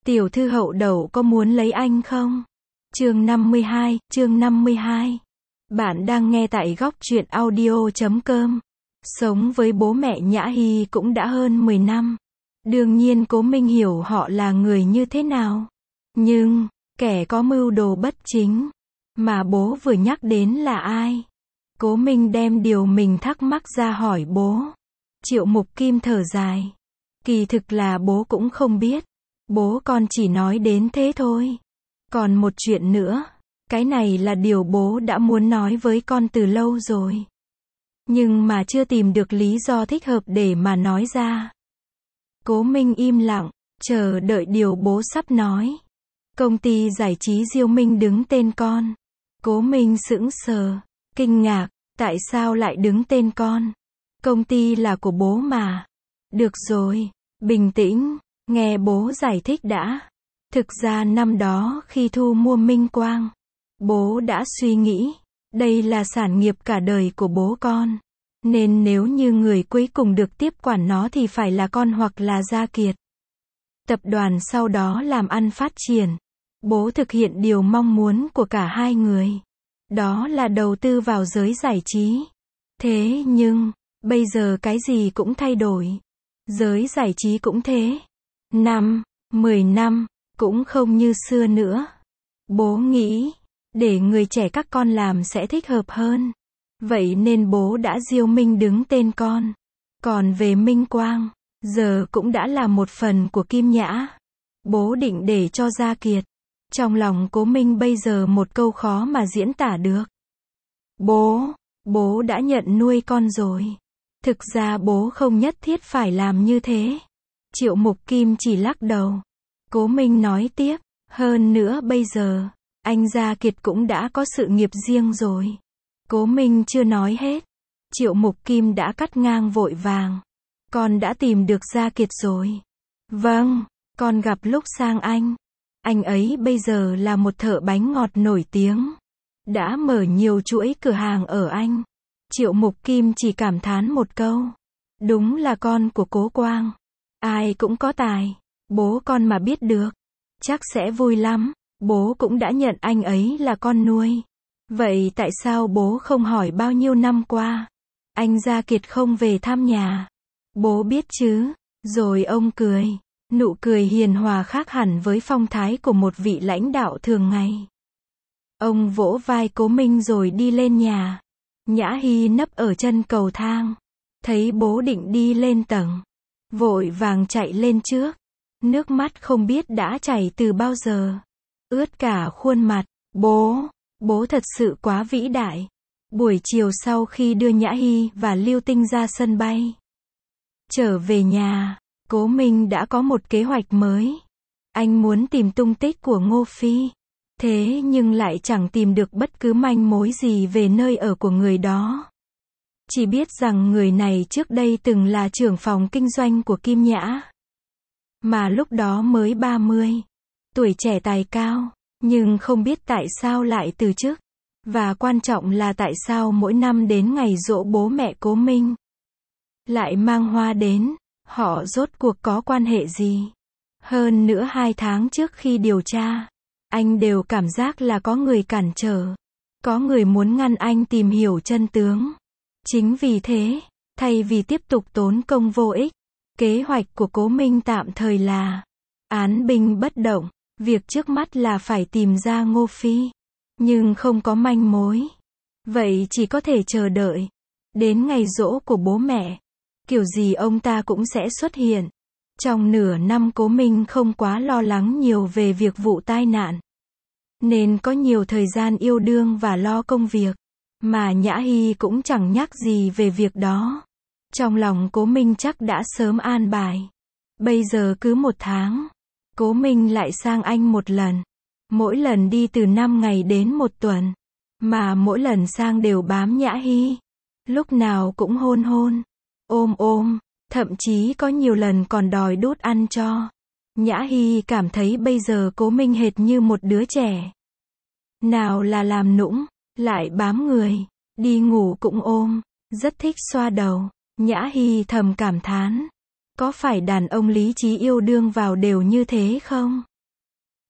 Tiểu thư hậu đậu có muốn lấy anh không? Chương 52. Bạn đang nghe tại góc truyện audio.com. Sống với bố mẹ Nhã Hy cũng đã hơn 10 năm. Đương nhiên Cố Minh hiểu họ là người như thế nào. Nhưng, kẻ có mưu đồ bất chính, mà bố vừa nhắc đến là ai? Cố Minh đem điều mình thắc mắc ra hỏi bố. Triệu Mục Kim thở dài. Kỳ thực là bố cũng không biết. Bố con chỉ nói đến thế thôi. Còn một chuyện nữa, cái này là điều bố đã muốn nói với con từ lâu rồi. Nhưng mà chưa tìm được lý do thích hợp để mà nói ra. Cố Minh im lặng, chờ đợi điều bố sắp nói. Công ty giải trí Diêu Minh đứng tên con. Cố Minh sững sờ, kinh ngạc, tại sao lại đứng tên con? Công ty là của bố mà. Được rồi, bình tĩnh, nghe bố giải thích đã. Thực ra năm đó khi thu mua Minh Quang, bố đã suy nghĩ, đây là sản nghiệp cả đời của bố con. Nên nếu như người cuối cùng được tiếp quản nó thì phải là con hoặc là Gia Kiệt. Tập đoàn sau đó làm ăn phát triển. Bố thực hiện điều mong muốn của cả hai người. Đó là đầu tư vào giới giải trí. Thế nhưng, bây giờ cái gì cũng thay đổi. Giới giải trí cũng thế. 10 năm, cũng không như xưa nữa. Bố nghĩ, để người trẻ các con làm sẽ thích hợp hơn. Vậy nên bố đã Diêu Minh đứng tên con. Còn về Minh Quang, giờ cũng đã là một phần của Kim Nhã. Bố định để cho Gia Kiệt. Trong lòng Cố Minh bây giờ một câu khó mà diễn tả được. Bố đã nhận nuôi con rồi. Thực ra bố không nhất thiết phải làm như thế. Triệu Mục Kim chỉ lắc đầu. Cố Minh nói tiếp, hơn nữa bây giờ, anh Gia Kiệt cũng đã có sự nghiệp riêng rồi. Cố Minh chưa nói hết. Triệu Mục Kim đã cắt ngang vội vàng. Con đã tìm được Gia Kiệt rồi. Vâng, con gặp lúc sang anh. Anh ấy bây giờ là một thợ bánh ngọt nổi tiếng. Đã mở nhiều chuỗi cửa hàng ở Anh. Triệu Mục Kim chỉ cảm thán một câu. Đúng là con của Cố Quang. Ai cũng có tài. Bố con mà biết được, chắc sẽ vui lắm. Bố cũng đã nhận anh ấy là con nuôi. Vậy tại sao bố không hỏi bao nhiêu năm qua anh Gia Kiệt không về thăm nhà? Bố biết chứ. Rồi ông cười. Nụ cười hiền hòa khác hẳn với phong thái của một vị lãnh đạo thường ngày. Ông vỗ vai Cố Minh rồi đi lên nhà. Nhã Hy nấp ở chân cầu thang. Thấy bố định đi lên tầng, vội vàng chạy lên trước. Nước mắt không biết đã chảy từ bao giờ. Ướt cả khuôn mặt. Bố thật sự quá vĩ đại. Buổi chiều sau khi đưa Nhã Hy và Lưu Tinh ra sân bay, trở về nhà, Cố Minh đã có một kế hoạch mới. Anh muốn tìm tung tích của Ngô Phi. Thế nhưng lại chẳng tìm được bất cứ manh mối gì về nơi ở của người đó. Chỉ biết rằng người này trước đây từng là trưởng phòng kinh doanh của Kim Nhã. Mà lúc đó mới 30. Tuổi trẻ tài cao. Nhưng không biết tại sao lại từ chức. Và quan trọng là tại sao mỗi năm đến ngày giỗ bố mẹ Cố Minh lại mang hoa đến. Họ rốt cuộc có quan hệ gì? Hơn nữa 2 tháng trước khi điều tra, anh đều cảm giác là có người cản trở. Có người muốn ngăn anh tìm hiểu chân tướng. Chính vì thế, thay vì tiếp tục tốn công vô ích, kế hoạch của Cố Minh tạm thời là án binh bất động. Việc trước mắt là phải tìm ra Ngô Phi. Nhưng không có manh mối. Vậy chỉ có thể chờ đợi. Đến ngày giỗ của bố mẹ, kiểu gì ông ta cũng sẽ xuất hiện. Trong nửa năm Cố Minh không quá lo lắng nhiều về việc vụ tai nạn. Nên có nhiều thời gian yêu đương và lo công việc. Mà Nhã Hy cũng chẳng nhắc gì về việc đó. Trong lòng Cố Minh chắc đã sớm an bài. Bây giờ cứ 1 tháng, Cố Minh lại sang Anh một lần. Mỗi lần đi từ 5 ngày đến 1 tuần. Mà mỗi lần sang đều bám Nhã Hy. Lúc nào cũng hôn, ôm, thậm chí có nhiều lần còn đòi đút ăn cho. Nhã Hy cảm thấy bây giờ Cố Minh hệt như một đứa trẻ. Nào là làm nũng, lại bám người, đi ngủ cũng ôm, rất thích xoa đầu. Nhã Hy thầm cảm thán. Có phải đàn ông lý trí yêu đương vào đều như thế không?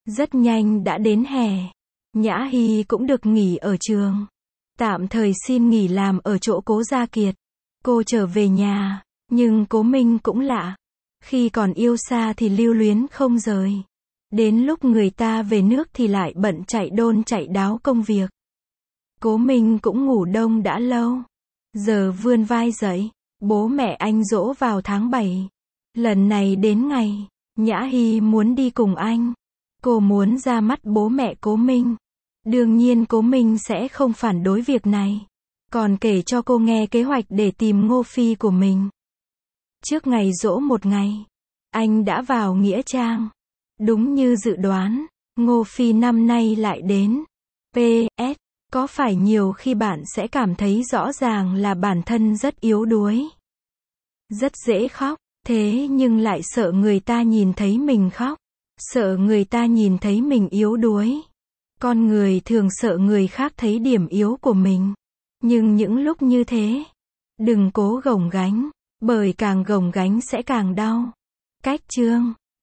Rất nhanh đã đến hè. Nhã Hy cũng được nghỉ ở trường. Tạm thời xin nghỉ làm ở chỗ Cố Gia Kiệt. Cô trở về nhà, nhưng Cố Minh cũng lạ. Khi còn yêu xa thì lưu luyến không rời. Đến lúc người ta về nước thì lại bận chạy đôn chạy đáo công việc. Cố Minh cũng ngủ đông đã lâu. Giờ vươn vai dậy. Bố mẹ anh giỗ vào tháng 7. Lần này đến ngày, Nhã Hy muốn đi cùng anh. Cô muốn ra mắt bố mẹ Cố Minh. Đương nhiên Cố Minh sẽ không phản đối việc này. Còn kể cho cô nghe kế hoạch để tìm Ngô Phi của mình. Trước ngày giỗ một ngày, anh đã vào Nghĩa Trang. Đúng như dự đoán, Ngô Phi năm nay lại đến. PS, có phải nhiều khi bạn sẽ cảm thấy rõ ràng là bản thân rất yếu đuối, rất dễ khóc, thế nhưng lại sợ người ta nhìn thấy mình khóc, sợ người ta nhìn thấy mình yếu đuối. Con người thường sợ người khác thấy điểm yếu của mình. Nhưng những lúc như thế, đừng cố gồng gánh, bởi càng gồng gánh sẽ càng đau. Cách chương